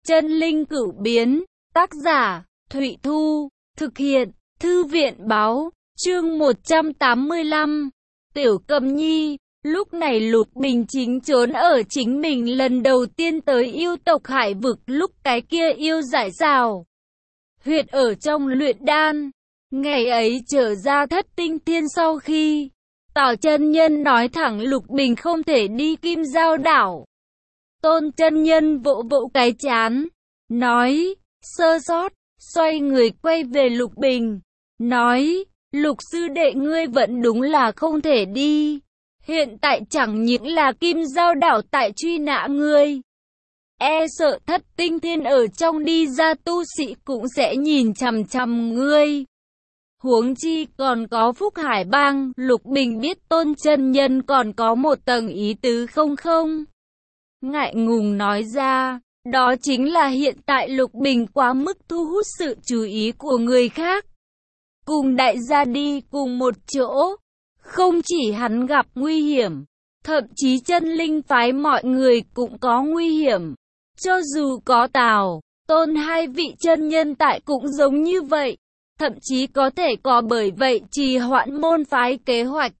Chân linh cửu biến, tác giả, Thụy Thu, thực hiện, Thư viện báo, chương 185. Tiểu Cầm Nhi, lúc này Lục Bình chính trốn ở chính mình lần đầu tiên tới yêu tộc Hải vực lúc cái kia yêu giải rào huyệt ở trong luyện đan. Ngày ấy trở ra Thất Tinh Thiên sau khi Tào chân nhân nói thẳng Lục Bình không thể đi Kim Giao đảo. Tôn chân nhân vỗ vỗ cái trán, nói, sơ sót, xoay người quay về Lục Bình, nói, Lục sư đệ ngươi vẫn đúng là không thể đi. Hiện tại chẳng những là Kim Giao đảo tại truy nã ngươi, e sợ Thất Tinh Thiên ở trong đi ra tu sĩ cũng sẽ nhìn chằm chằm ngươi. Huống chi còn có Phúc Hải Bang. Lục Bình biết Tôn chân nhân còn có một tầng ý tứ không ngại ngùng nói ra, đó chính là hiện tại Lục Bình quá mức thu hút sự chú ý của người khác. Cùng đại gia đi cùng một chỗ, không chỉ hắn gặp nguy hiểm, thậm chí chân linh phái mọi người cũng có nguy hiểm. Cho dù có Tào, Tôn hai vị chân nhân tại cũng giống như vậy, thậm chí có thể có bởi vậy trì hoãn môn phái kế hoạch.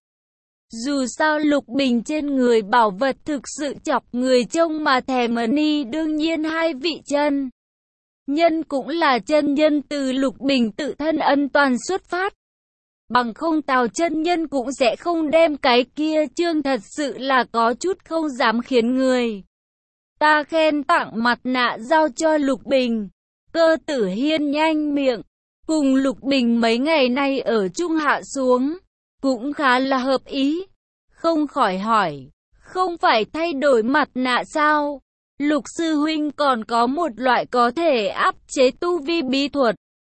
Dù sao Lục Bình trên người bảo vật thực sự chọc người trông mà thèm ni, đương nhiên hai vị chân nhân cũng là chân nhân từ Lục Bình tự thân ân toàn xuất phát. Bằng không Tào chân nhân cũng sẽ không đem cái kia chương, thật sự là có chút không dám khiến người ta khen tặng mặt nạ giao cho Lục Bình. Cơ Tử Hiên nhanh miệng, cùng Lục Bình mấy ngày nay ở chung hạ xuống cũng khá là hợp ý, không khỏi hỏi, không phải thay đổi mặt nạ sao? Lục sư huynh còn có một loại có thể áp chế tu vi bí thuật.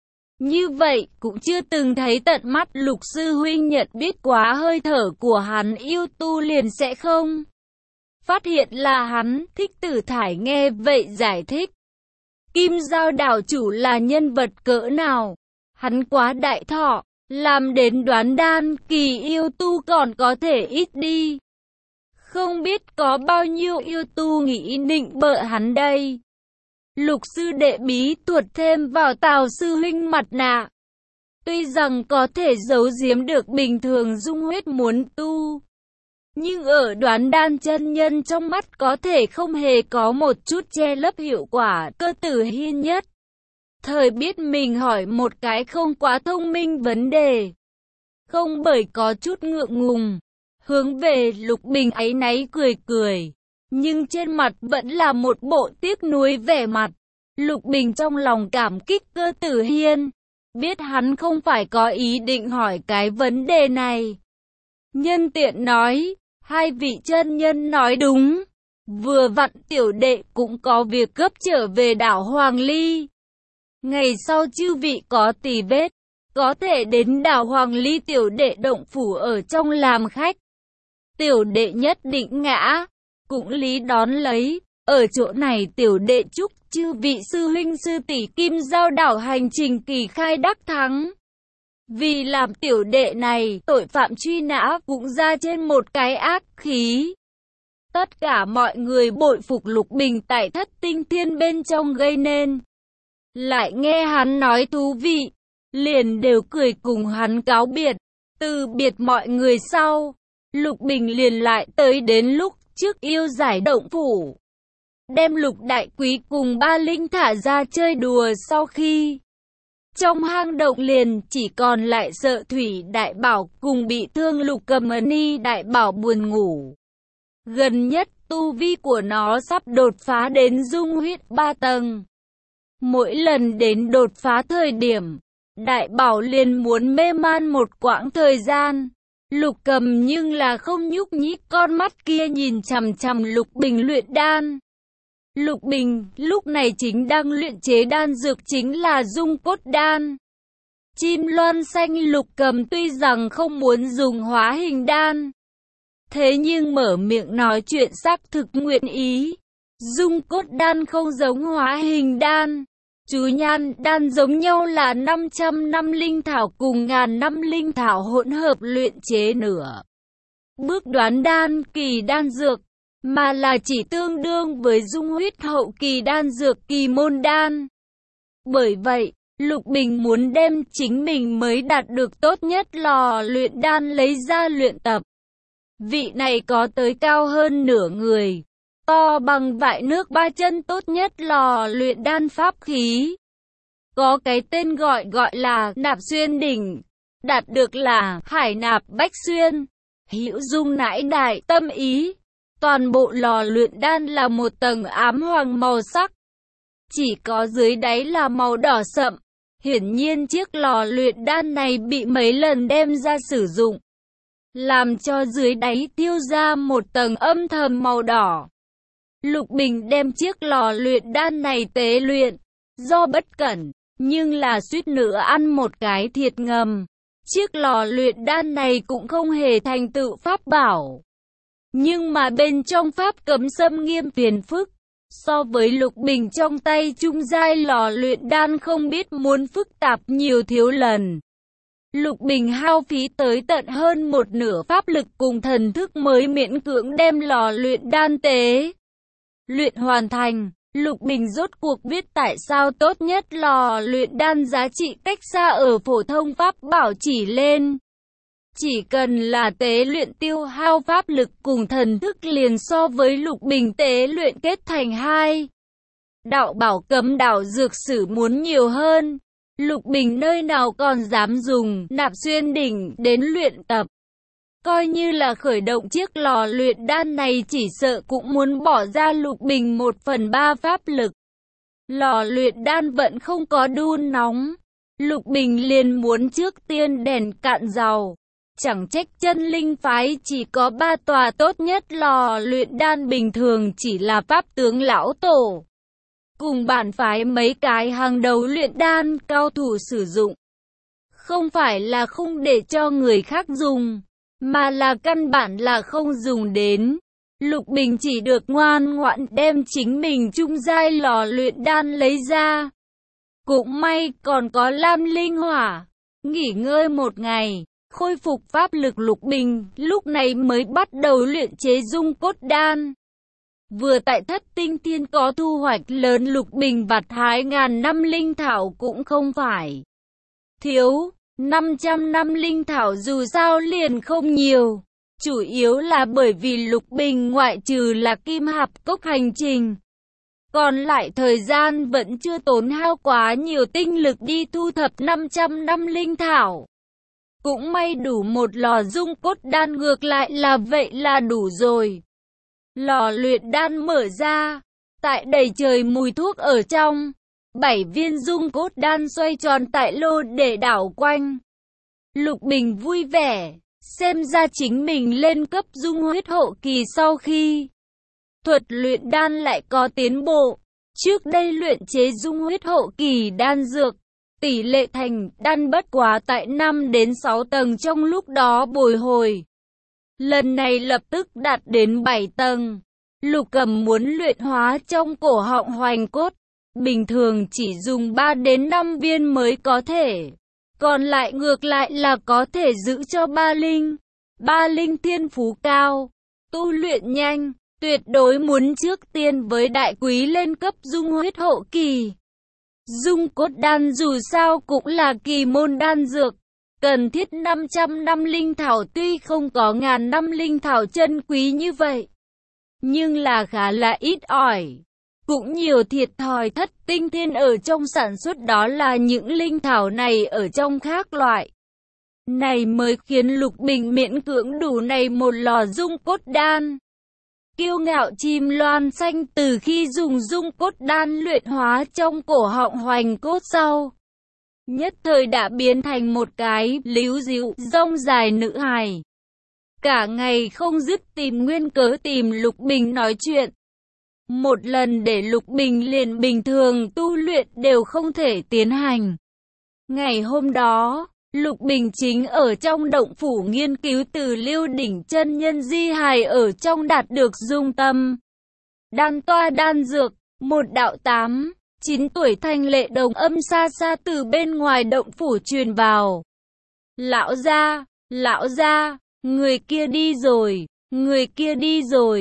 Như vậy cũng chưa từng thấy tận mắt. Lục sư huynh nhận biết quá hơi thở của hắn, yêu tu liền sẽ không phát hiện là hắn. Thích Tử Thải nghe vậy giải thích, Kim Giao đảo chủ là nhân vật cỡ nào? Hắn quá đại thọ, làm đến đoán đan kỳ yêu tu còn có thể ít đi. Không biết có bao nhiêu yêu tu nghĩ nịnh bợ hắn đây. Lục sư đệ bí thuật thêm vào Tào sư huynh mặt nạ, tuy rằng có thể giấu giếm được bình thường dung huyết muốn tu, nhưng ở đoán đan chân nhân trong mắt có thể không hề có một chút che lấp hiệu quả. Cơ Tử Hiên nhất thời biết mình hỏi một cái không quá thông minh vấn đề, không bởi có chút ngượng ngùng, hướng về Lục Bình áy náy cười, nhưng trên mặt vẫn là một bộ tiếc nuối vẻ mặt. Lục Bình trong lòng cảm kích Cơ Tử Hiên, biết hắn không phải có ý định hỏi cái vấn đề này. Nhân tiện nói, hai vị chân nhân nói đúng, vừa vặn tiểu đệ cũng có việc gấp trở về đảo Hoàng Ly. Ngày sau chư vị có tì vết, có thể đến đảo Hoàng Ly tiểu đệ động phủ ở trong làm khách. Tiểu đệ nhất định ngã, cũng lý đón lấy. Ở chỗ này tiểu đệ chúc chư vị sư huynh sư tỷ Kim Giao đảo hành trình kỳ khai đắc thắng. Vì làm tiểu đệ này, tội phạm truy nã vụng ra trên một cái ác khí. Tất cả mọi người bội phục Lục Bình tại Thất Tinh Thiên bên trong gây nên. Lại nghe hắn nói thú vị, liền đều cười cùng hắn cáo biệt. Từ biệt mọi người sau, Lục Bình liền lại tới đến lúc trước yêu giải động phủ, đem Lục đại quý cùng Ba Linh thả ra chơi đùa. Sau khi trong hang động liền chỉ còn lại Sợ Thủy đại bảo cùng bị thương Lục Cầm Ni đại bảo buồn ngủ. Gần nhất tu vi của nó sắp đột phá đến dung huyết 3 tầng. Mỗi lần đến đột phá thời điểm, đại bảo liền muốn mê man một quãng thời gian. Lục Cầm nhưng là không nhúc nhích, con mắt kia nhìn chằm chằm Lục Bình luyện đan. Lục Bình lúc này chính đang luyện chế đan dược, chính là dung cốt đan. Chim loan xanh Lục Cầm tuy rằng không muốn dùng hóa hình đan, thế nhưng mở miệng nói chuyện xác thực nguyện ý. Dung cốt đan không giống hóa hình đan, chú nhan đan giống nhau là 500 năm linh thảo cùng 1000 năm linh thảo hỗn hợp luyện chế nửa bước đoán đan kỳ đan dược. mà là chỉ tương đương với dung huyết hậu kỳ đan dược kỳ môn đan. Bởi vậy, Lục Bình muốn đem chính mình mới đạt được tốt nhất lò luyện đan lấy ra luyện tập. Vị này có tới cao hơn nửa người, to bằng vại nước 3 chân tốt nhất lò luyện đan pháp khí. Có cái tên gọi là Nạp Xuyên Đỉnh, đạt được là Hải Nạp Bách Xuyên, hữu dung nãi đại tâm ý. Toàn bộ lò luyện đan là một tầng ám hoàng màu sắc, chỉ có dưới đáy là màu đỏ sậm. Hiển nhiên chiếc lò luyện đan này bị mấy lần đem ra sử dụng, làm cho dưới đáy tiêu ra một tầng âm thầm màu đỏ. Lục Bình đem chiếc lò luyện đan này tế luyện, do bất cẩn, nhưng là suýt nữa ăn một cái thiệt ngầm. Chiếc lò luyện đan này cũng không hề thành tựu pháp bảo, nhưng mà bên trong pháp cấm xâm nghiêm phiền phức. So với Lục Bình trong tay trung giai lò luyện đan không biết muốn phức tạp nhiều thiếu lần. Lục Bình hao phí tới tận hơn một nửa pháp lực cùng thần thức mới miễn cưỡng đem lò luyện đan tế luyện hoàn thành. Lục Bình rốt cuộc biết tại sao tốt nhất lò luyện đan giá trị cách xa ở phổ thông pháp bảo chỉ lên. Chỉ cần là tế luyện tiêu hao pháp lực cùng thần thức liền so với Lục Bình tế luyện kết thành hai đạo bảo cấm đạo dược sử muốn nhiều hơn. Lục Bình nơi nào còn dám dùng Nạp Xuyên Đỉnh đến luyện tập. Coi như là khởi động chiếc lò luyện đan này chỉ sợ cũng muốn bỏ ra Lục Bình 1/3 pháp lực. Lò luyện đan vẫn không có đun nóng. Lục Bình liền muốn trước tiên đèn cạn dầu. Chẳng trách chân linh phái chỉ có 3 tòa tốt nhất lò luyện đan bình thường chỉ là pháp tướng lão tổ. Cùng bản phái mấy cái hàng đầu luyện đan cao thủ sử dụng. Không phải là không để cho người khác dùng, mà là căn bản là không dùng đến. Lục Bình chỉ được ngoan ngoãn đem chính mình trung giai lò luyện đan lấy ra. Cũng may còn có Lam Linh Hỏa. Nghỉ ngơi một ngày, khôi phục pháp lực Lục Bình, lúc này mới bắt đầu luyện chế dung cốt đan. Vừa tại Thất Tinh Thiên có thu hoạch lớn, Lục Bình vặt hái ngàn năm linh thảo cũng không phải thiếu. 500 năm linh thảo dù sao liền không nhiều. Chủ yếu là bởi vì Lục Bình ngoại trừ là Kim Hạp Cốc hành trình, còn lại thời gian vẫn chưa tốn hao quá nhiều tinh lực đi thu thập 500 năm linh thảo. Cũng may đủ một lò dung cốt đan, ngược lại là vậy là đủ rồi. Lò luyện đan mở ra, tại đầy trời mùi thuốc ở trong, 7 viên dung cốt đan xoay tròn tại lô để đảo quanh. Lục Bình vui vẻ, xem ra chính mình lên cấp dung huyết hậu kỳ sau khi thuật luyện đan lại có tiến bộ. Trước đây luyện chế dung huyết hậu kỳ đan dược, tỷ lệ thành đan bất quá tại 5 đến 6 tầng trong lúc đó bồi hồi. Lần này lập tức đạt đến 7 tầng. Lục Cầm muốn luyện hóa trong cổ họng hoành cốt, bình thường chỉ dùng 3 đến 5 viên mới có thể. Còn lại ngược lại là có thể giữ cho Ba Linh. Ba Linh thiên phú cao, tu luyện nhanh, tuyệt đối muốn trước tiên với đại quý lên cấp dung huyết hậu kỳ. Dung cốt đan dù sao cũng là kỳ môn đan dược, cần thiết 500 năm linh thảo, tuy không có ngàn năm linh thảo chân quý như vậy, nhưng là khá là ít ỏi. Cũng nhiều thiệt thòi. Thất Tinh Thiên ở trong sản xuất đó là những linh thảo này ở trong khác loại. Này mới khiến Lục Bình miễn cưỡng đủ này một lò dung cốt đan. Kiêu ngạo chim loan xanh từ khi dùng dung cốt đan luyện hóa trong cổ họng hoành cốt sau, nhất thời đã biến thành một cái líu díu rong dài nữ hài. Cả ngày không dứt tìm nguyên cớ tìm Lục Bình nói chuyện. Một lần để Lục Bình liền bình thường tu luyện đều không thể tiến hành. Ngày hôm đó, Lục Bình chính ở trong động phủ nghiên cứu từ Lưu Đỉnh chân nhân di hài ở trong đạt được dung tâm đan toa đan dược. Một đạo 8-9 tuổi thanh lệ đồng âm xa xa từ bên ngoài động phủ truyền vào. Lão gia, người kia đi rồi, người kia đi rồi.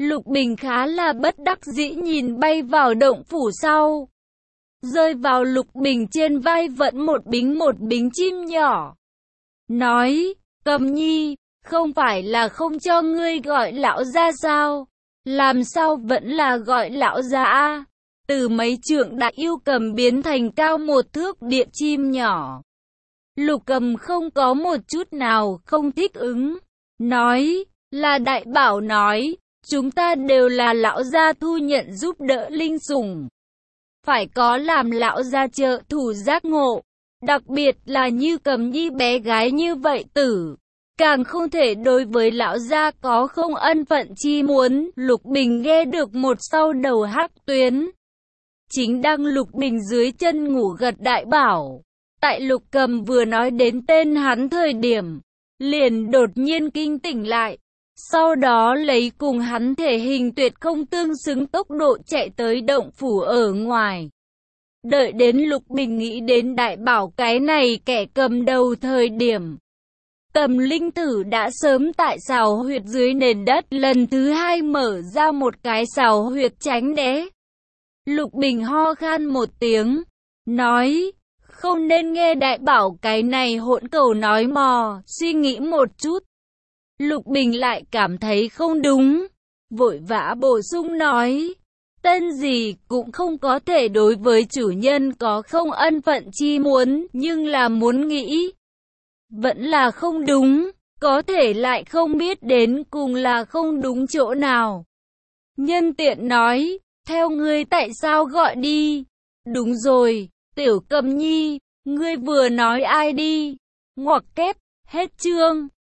Lục Bình khá là bất đắc dĩ nhìn bay vào động phủ sau. Rơi vào Lục Bình trên vai vẫn một bính chim nhỏ. Nói, Cầm Nhi, không phải là không cho ngươi gọi lão gia sao? Làm sao vẫn là gọi lão gia a? Từ mấy trượng đại yêu cầm biến thành cao một thước địa chim nhỏ. Lục Cầm không có một chút nào không thích ứng. Nói, là đại bảo nói, chúng ta đều là lão gia thu nhận giúp đỡ linh sủng. Phải có làm lão gia trợ thủ giác ngộ. Đặc biệt là như Cầm Nhi bé gái như vậy tử. Càng không thể đối với lão gia có không ân phận chi muốn. Lục Bình nghe được một sau đầu hắc tuyến. Chính đang Lục Bình dưới chân ngủ gật đại bảo. Tại Lục Cầm vừa nói đến tên hắn thời điểm, liền đột nhiên kinh tỉnh lại. Sau đó lấy cùng hắn thể hình tuyệt không tương xứng tốc độ chạy tới động phủ ở ngoài. Đợi đến Lục Bình nghĩ đến đại bảo cái này kẻ cầm đầu thời điểm. Cầm linh tử đã sớm tại sào huyệt dưới nền đất lần thứ hai mở ra một cái sào huyệt tránh né. Lục Bình ho khan một tiếng, nói, không nên nghe đại bảo cái này hỗn cầu nói mò, suy nghĩ một chút. Lục Bình lại cảm thấy không đúng, vội vã bổ sung nói, tên gì cũng không có thể đối với chủ nhân có không ân phận chi muốn, nhưng là muốn nghĩ. Vẫn là không đúng, có thể lại không biết đến cùng là không đúng chỗ nào. Nhân tiện nói, theo ngươi tại sao gọi đi? Đúng rồi, Tiểu Cầm Nhi, ngươi vừa nói ai đi? Ngoặc kép, hết chương.